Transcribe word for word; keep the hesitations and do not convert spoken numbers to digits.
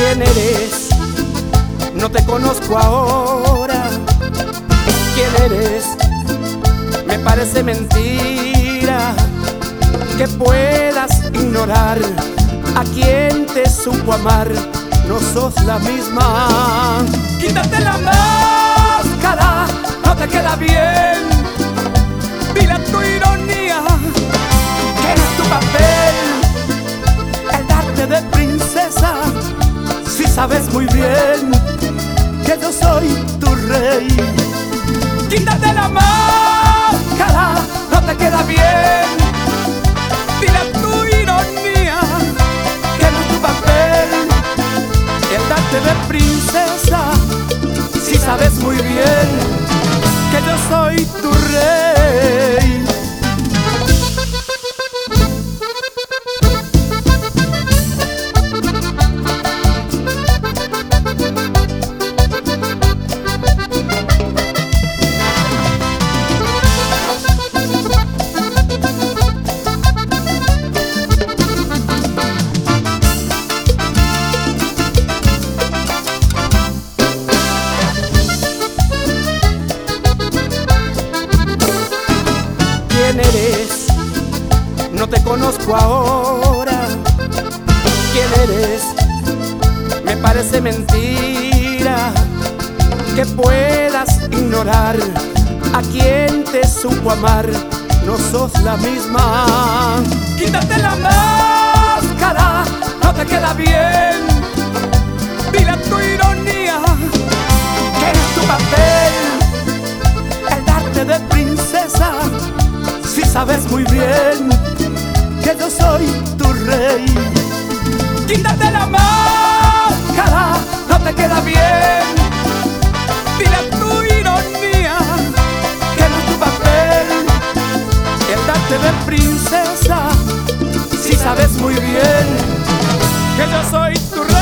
¿Quién eres? No te conozco ahora. ¿Quién eres? Me parece mentira que puedas ignorar a quien te supo amar. No sos la misma. Quítate la máscara, no te queda bien. Dile a tu ironía que no es tu papel el darte de princesa, si sabes muy bien que yo soy tu rey. Quítate la máscara, no te queda bien. Dile a tu ironía que no es tu papel el darte de princesa, si sabes muy bien que yo soy tu rey. ¿Quién eres? No te conozco ahora. ¿Quién eres? Me parece mentira que puedas ignorar a quien te supo amar. No sos la misma. Quítate la máscara, no te queda bien. Dile a tu ironía que es tu papel el darte de princesa, si sabes muy bien que yo soy tu rey. Quítate la máscara, no te queda bien. Dile a tu ironía que no es tu papel el darte de princesa, si sabes muy bien que yo soy tu rey.